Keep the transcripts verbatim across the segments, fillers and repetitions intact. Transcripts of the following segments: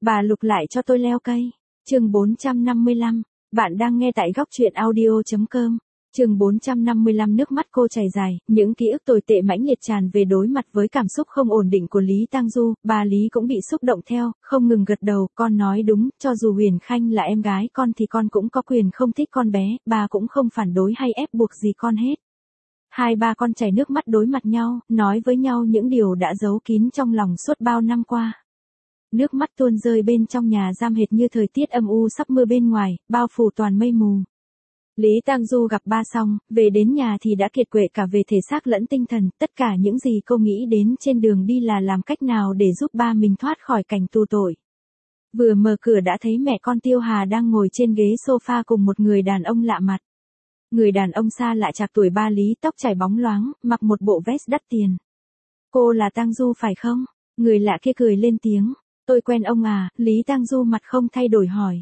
Bà Lục lại cho tôi leo cây. Chương bốn trăm năm mươi lăm. Bạn đang nghe tại góc truyện audio chấm com. Chương bốn trăm năm mươi lăm. Nước mắt cô chảy dài, những ký ức tồi tệ mãnh liệt tràn về đối mặt với cảm xúc không ổn định của Lý Tang Du, bà Lý cũng bị xúc động theo, không ngừng gật đầu, con nói đúng, cho dù Huyền Khanh là em gái con thì con cũng có quyền không thích con bé, bà cũng không phản đối hay ép buộc gì con hết. Hai ba con chảy nước mắt đối mặt nhau, nói với nhau những điều đã giấu kín trong lòng suốt bao năm qua. Nước mắt tuôn rơi bên trong nhà giam hệt như thời tiết âm u sắp mưa bên ngoài, bao phủ toàn mây mù. Lý Tang Du gặp ba xong, về đến nhà thì đã kiệt quệ cả về thể xác lẫn tinh thần, tất cả những gì cô nghĩ đến trên đường đi là làm cách nào để giúp ba mình thoát khỏi cảnh tù tội. Vừa mở cửa đã thấy mẹ con Tiêu Hà đang ngồi trên ghế sofa cùng một người đàn ông lạ mặt. Người đàn ông xa lạ chạc tuổi ba Lý, tóc chảy bóng loáng, mặc một bộ vest đắt tiền. Cô là Tang Du phải không? Người lạ kia cười lên tiếng. Tôi quen ông à, Lý Tang Du mặt không thay đổi hỏi.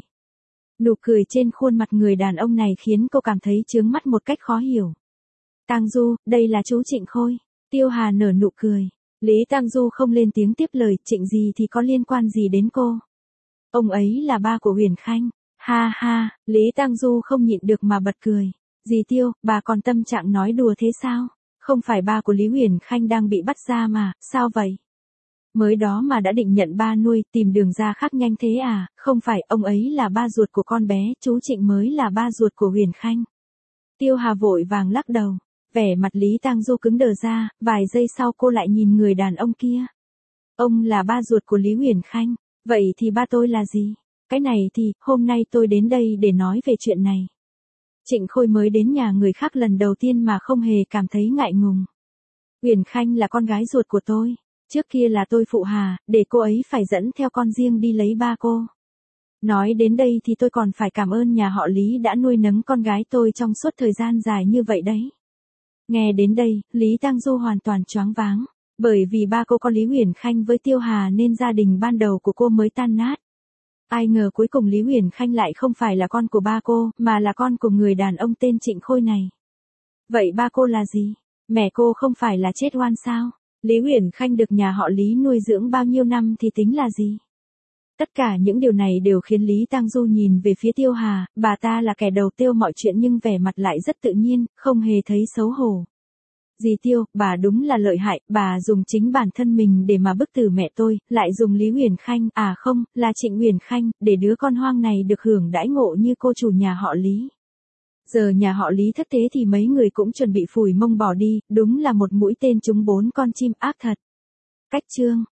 Nụ cười trên khuôn mặt người đàn ông này khiến cô cảm thấy chướng mắt một cách khó hiểu. Tang Du, đây là chú Trịnh Khôi. Tiêu Hà nở nụ cười. Lý Tang Du không lên tiếng tiếp lời, Trịnh gì thì có liên quan gì đến cô. Ông ấy là ba của Huyền Khanh. Ha ha, Lý Tang Du không nhịn được mà bật cười. Dì Tiêu, bà còn tâm trạng nói đùa thế sao? Không phải ba của Lý Huyền Khanh đang bị bắt ra mà, sao vậy? Mới đó mà đã định nhận ba nuôi, tìm đường ra khác nhanh thế à, không phải, ông ấy là ba ruột của con bé, chú Trịnh mới là ba ruột của Huyền Khanh. Tiêu Hà vội vàng lắc đầu, vẻ mặt Lý Tang Du cứng đờ ra, vài giây sau cô lại nhìn người đàn ông kia. Ông là ba ruột của Lý Huyền Khanh, vậy thì ba tôi là gì? Cái này thì, hôm nay tôi đến đây để nói về chuyện này. Trịnh Khôi mới đến nhà người khác lần đầu tiên mà không hề cảm thấy ngại ngùng. Huyền Khanh là con gái ruột của tôi. Trước kia là tôi phụ Hà, để cô ấy phải dẫn theo con riêng đi lấy ba cô. Nói đến đây thì tôi còn phải cảm ơn nhà họ Lý đã nuôi nấng con gái tôi trong suốt thời gian dài như vậy đấy. Nghe đến đây, Lý Tang Du hoàn toàn choáng váng. Bởi vì ba cô có Lý Huyền Khanh với Tiêu Hà nên gia đình ban đầu của cô mới tan nát. Ai ngờ cuối cùng Lý Huyền Khanh lại không phải là con của ba cô, mà là con của người đàn ông tên Trịnh Khôi này. Vậy ba cô là gì? Mẹ cô không phải là chết oan sao? Lý Huyền Khanh được nhà họ Lý nuôi dưỡng bao nhiêu năm thì tính là gì? Tất cả những điều này đều khiến Lý Tang Du nhìn về phía Tiêu Hà, bà ta là kẻ đầu tiêu mọi chuyện nhưng vẻ mặt lại rất tự nhiên, không hề thấy xấu hổ. Dì Tiêu, bà đúng là lợi hại, bà dùng chính bản thân mình để mà bức tử mẹ tôi, lại dùng Lý Huyền Khanh, à không, là Trịnh Huyền Khanh, để đứa con hoang này được hưởng đãi ngộ như cô chủ nhà họ Lý. Giờ nhà họ Lý thất thế thì mấy người cũng chuẩn bị phủi mông bỏ đi, đúng là một mũi tên trúng bốn con chim ác thật. Cách chương